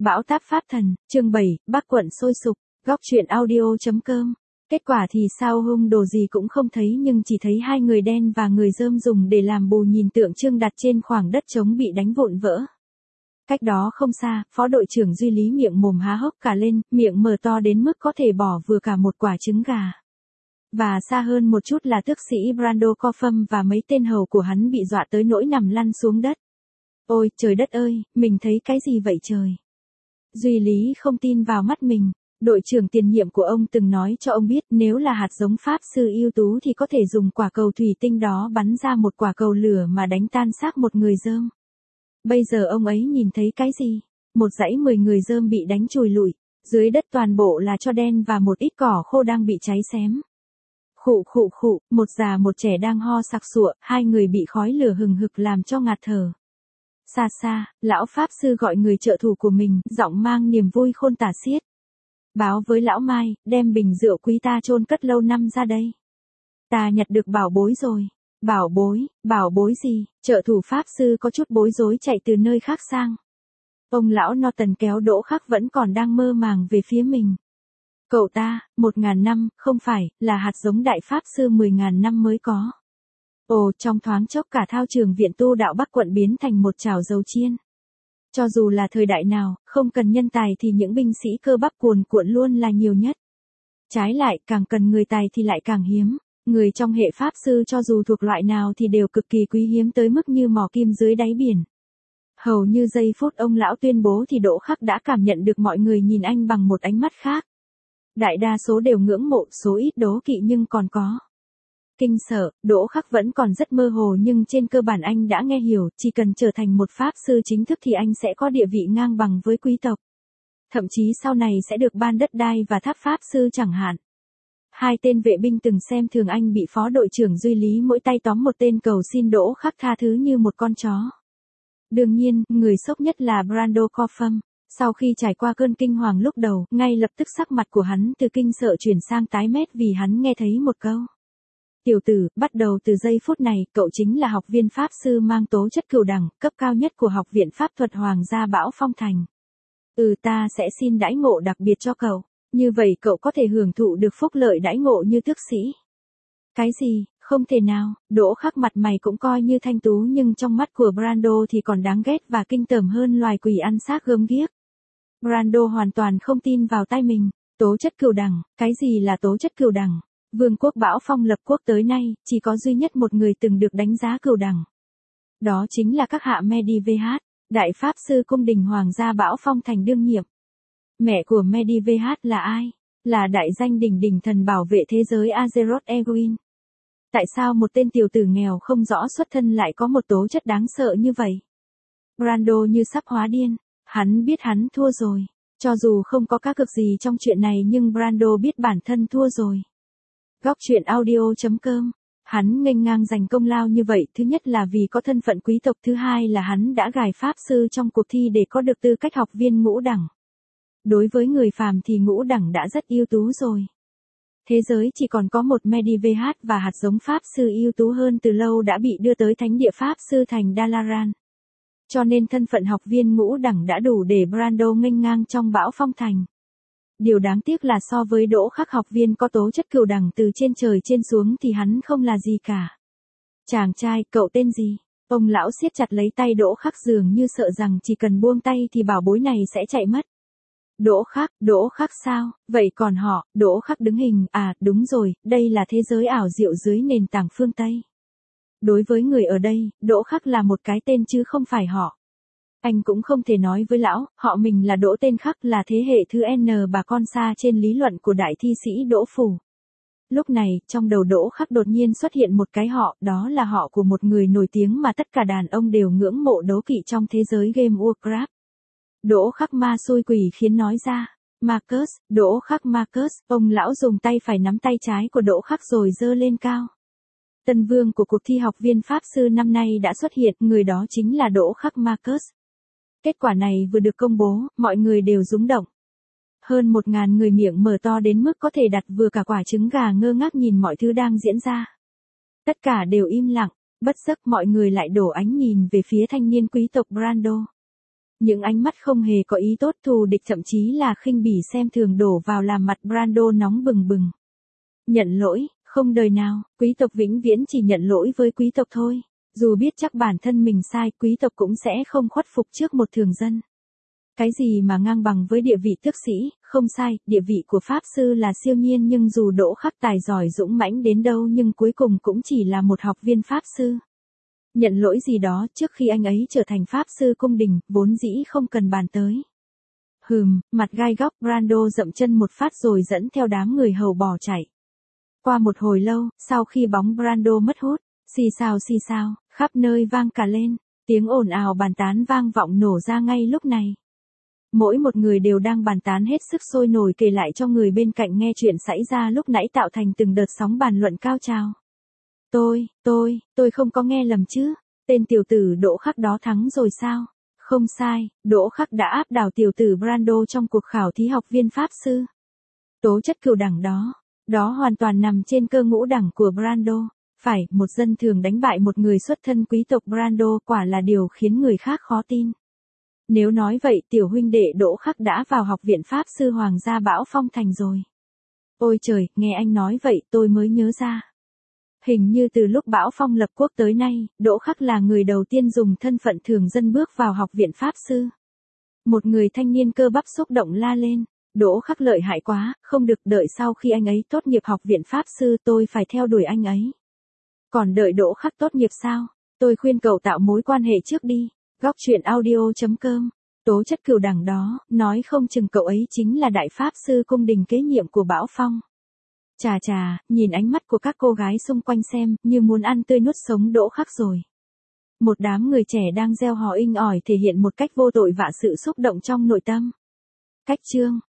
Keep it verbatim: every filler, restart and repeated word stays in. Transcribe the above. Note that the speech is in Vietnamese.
Bão táp pháp thần, chương bảy, Bắc quận sôi sục, góc truyện audio.com. Kết quả thì sao hung đồ gì cũng không thấy nhưng chỉ thấy hai người đen và người rơm dùng để làm bù nhìn tượng trưng đặt trên khoảng đất trống bị đánh vụn vỡ. Cách đó không xa, phó đội trưởng Duy Lý miệng mồm há hốc cả lên, miệng mở to đến mức có thể bỏ vừa cả một quả trứng gà. Và xa hơn một chút là tước sĩ Brando Coffam và mấy tên hầu của hắn bị dọa tới nỗi nằm lăn xuống đất. Ôi, trời đất ơi, mình thấy cái gì vậy trời? Duy Lý không tin vào mắt mình. Đội trưởng tiền nhiệm của ông từng nói cho ông biết nếu là hạt giống pháp sư ưu tú thì có thể dùng quả cầu thủy tinh đó bắn ra một quả cầu lửa mà đánh tan xác một người rơm. Bây giờ ông ấy nhìn thấy cái gì? Một dãy mười người rơm bị đánh chùi lụi, dưới đất toàn bộ là tro đen và một ít cỏ khô đang bị cháy xém. Khụ khụ khụ, một già một trẻ đang ho sặc sụa, hai người bị khói lửa hừng hực làm cho ngạt thở. Xa xa, lão pháp sư gọi người trợ thủ của mình, giọng mang niềm vui khôn tả xiết. Báo với lão Mai, đem bình rượu quý ta chôn cất lâu năm ra đây. Ta nhặt được bảo bối rồi. Bảo bối, bảo bối gì? Trợ thủ pháp sư có chút bối rối chạy từ nơi khác sang. Ông lão Norton kéo Đỗ Khắc vẫn còn đang mơ màng về phía mình. Cậu ta, một ngàn năm, không phải, là hạt giống đại pháp sư mười ngàn năm mới có. Ồ, trong thoáng chốc cả thao trường viện tu đạo Bắc quận biến thành một chảo dầu chiên. Cho dù là thời đại nào, không cần nhân tài thì những binh sĩ cơ bắp cuồn cuộn luôn là nhiều nhất. Trái lại, càng cần người tài thì lại càng hiếm. Người trong hệ pháp sư cho dù thuộc loại nào thì đều cực kỳ quý hiếm tới mức như mỏ kim dưới đáy biển. Hầu như giây phút ông lão tuyên bố thì Đỗ Khắc đã cảm nhận được mọi người nhìn anh bằng một ánh mắt khác. Đại đa số đều ngưỡng mộ, số ít đố kỵ nhưng còn có. Kinh sợ, Đỗ Khắc vẫn còn rất mơ hồ nhưng trên cơ bản anh đã nghe hiểu, chỉ cần trở thành một pháp sư chính thức thì anh sẽ có địa vị ngang bằng với quý tộc. Thậm chí sau này sẽ được ban đất đai và tháp pháp sư chẳng hạn. Hai tên vệ binh từng xem thường anh bị phó đội trưởng Duy Lý mỗi tay tóm một tên cầu xin Đỗ Khắc tha thứ như một con chó. Đương nhiên, người sốc nhất là Brando Coffam. Sau khi trải qua cơn kinh hoàng lúc đầu, ngay lập tức sắc mặt của hắn từ kinh sợ chuyển sang tái mét vì hắn nghe thấy một câu. Tiểu tử, bắt đầu từ giây phút này, cậu chính là học viên pháp sư mang tố chất cửu đẳng, cấp cao nhất của Học viện Pháp thuật Hoàng gia Bão Phong Thành. Ừ, ta sẽ xin đãi ngộ đặc biệt cho cậu. Như vậy cậu có thể hưởng thụ được phúc lợi đãi ngộ như tước sĩ. Cái gì, không thể nào, Đỗ Khắc mặt mày cũng coi như thanh tú nhưng trong mắt của Brando thì còn đáng ghét và kinh tởm hơn loài quỷ ăn xác gớm ghiếc. Brando hoàn toàn không tin vào tai mình, tố chất cửu đẳng, cái gì là tố chất cửu đẳng? Vương quốc Bão Phong lập quốc tới nay, chỉ có duy nhất một người từng được đánh giá cửu đẳng. Đó chính là các hạ Medivh, đại pháp sư cung đình Hoàng gia Bão Phong thành đương nhiệm. Mẹ của Medivh là ai? Là đại danh đỉnh đỉnh thần bảo vệ thế giới Azeroth Egwene. Tại sao một tên tiểu tử nghèo không rõ xuất thân lại có một tố chất đáng sợ như vậy? Brando như sắp hóa điên, hắn biết hắn thua rồi. Cho dù không có cá cược gì trong chuyện này nhưng Brando biết bản thân thua rồi. Góc truyện audio.com. Hắn nghênh ngang giành công lao như vậy, thứ nhất là vì có thân phận quý tộc, thứ hai là hắn đã gài pháp sư trong cuộc thi để có được tư cách học viên ngũ đẳng. Đối với người phàm thì ngũ đẳng đã rất ưu tú rồi. Thế giới chỉ còn có một Medivh và hạt giống pháp sư ưu tú hơn từ lâu đã bị đưa tới thánh địa pháp sư thành Dalaran. Cho nên thân phận học viên ngũ đẳng đã đủ để Brando nghênh ngang trong Bão Phong thành. Điều đáng tiếc là so với Đỗ Khắc học viên có tố chất cửu đẳng từ trên trời trên xuống thì hắn không là gì cả. Chàng trai, cậu tên gì? Ông lão siết chặt lấy tay Đỗ Khắc dường như sợ rằng chỉ cần buông tay thì bảo bối này sẽ chạy mất. Đỗ Khắc, Đỗ Khắc sao? Vậy còn họ, Đỗ Khắc đứng hình, à, đúng rồi, đây là thế giới ảo diệu dưới nền tảng phương Tây. Đối với người ở đây, Đỗ Khắc là một cái tên chứ không phải họ. Anh cũng không thể nói với lão, họ mình là Đỗ tên Khắc là thế hệ thứ N bà con xa trên lý luận của đại thi sĩ Đỗ Phủ. Lúc này, trong đầu Đỗ Khắc đột nhiên xuất hiện một cái họ, đó là họ của một người nổi tiếng mà tất cả đàn ông đều ngưỡng mộ đố kỵ trong thế giới game Warcraft. Đỗ Khắc ma xui quỷ khiến nói ra. Marcus, Đỗ Khắc Marcus, ông lão dùng tay phải nắm tay trái của Đỗ Khắc rồi giơ lên cao. Tân vương của cuộc thi học viên pháp sư năm nay đã xuất hiện, người đó chính là Đỗ Khắc Marcus. Kết quả này vừa được công bố, mọi người đều rúng động. Hơn một ngàn người miệng mở to đến mức có thể đặt vừa cả quả trứng gà ngơ ngác nhìn mọi thứ đang diễn ra. Tất cả đều im lặng, bất giấc mọi người lại đổ ánh nhìn về phía thanh niên quý tộc Brando. Những ánh mắt không hề có ý tốt, thù địch, thậm chí là khinh bỉ xem thường đổ vào làm mặt Brando nóng bừng bừng. Nhận lỗi, không đời nào, quý tộc vĩnh viễn chỉ nhận lỗi với quý tộc thôi. Dù biết chắc bản thân mình sai, quý tộc cũng sẽ không khuất phục trước một thường dân. Cái gì mà ngang bằng với địa vị tước sĩ, không sai, địa vị của Pháp Sư là siêu nhiên, nhưng dù Đỗ Khắc tài giỏi dũng mãnh đến đâu nhưng cuối cùng cũng chỉ là một học viên Pháp Sư. Nhận lỗi gì đó trước khi anh ấy trở thành Pháp Sư cung đình, vốn dĩ không cần bàn tới. Hừm, mặt gai góc, Brando dậm chân một phát rồi dẫn theo đám người hầu bỏ chạy. Qua một hồi lâu, sau khi bóng Brando mất hút, xì xào xì xào, khắp nơi vang cả lên, tiếng ồn ào bàn tán vang vọng nổ ra ngay lúc này. Mỗi một người đều đang bàn tán hết sức sôi nổi, kể lại cho người bên cạnh nghe chuyện xảy ra lúc nãy, tạo thành từng đợt sóng bàn luận cao trào. Tôi, tôi, tôi không có nghe lầm chứ, tên tiểu tử Đỗ Khắc đó thắng rồi sao? Không sai, Đỗ Khắc đã áp đảo tiểu tử Brando trong cuộc khảo thí học viên Pháp Sư. Tố chất cửu đẳng đó, đó hoàn toàn nằm trên cơ ngũ đẳng của Brando. Phải, một dân thường đánh bại một người xuất thân quý tộc Brando quả là điều khiến người khác khó tin. Nếu nói vậy, tiểu huynh đệ Đỗ Khắc đã vào học viện Pháp Sư Hoàng gia Bão Phong Thành rồi. Ôi trời, nghe anh nói vậy tôi mới nhớ ra. Hình như từ lúc Bão Phong lập quốc tới nay, Đỗ Khắc là người đầu tiên dùng thân phận thường dân bước vào học viện Pháp Sư. Một người thanh niên cơ bắp xúc động la lên. Đỗ Khắc lợi hại quá, không được, đợi sau khi anh ấy tốt nghiệp học viện Pháp Sư tôi phải theo đuổi anh ấy. Còn đợi Đỗ Khắc tốt nghiệp sao? Tôi khuyên cậu tạo mối quan hệ trước đi. Góc truyện audio chấm com. Tố chất cửu đẳng đó, nói không chừng cậu ấy chính là đại Pháp Sư cung đình kế nhiệm của Bão Phong. Chà chà, nhìn ánh mắt của các cô gái xung quanh xem, như muốn ăn tươi nuốt sống Đỗ Khắc rồi. Một đám người trẻ đang reo hò inh ỏi thể hiện một cách vô tội vạ sự xúc động trong nội tâm. Cách chương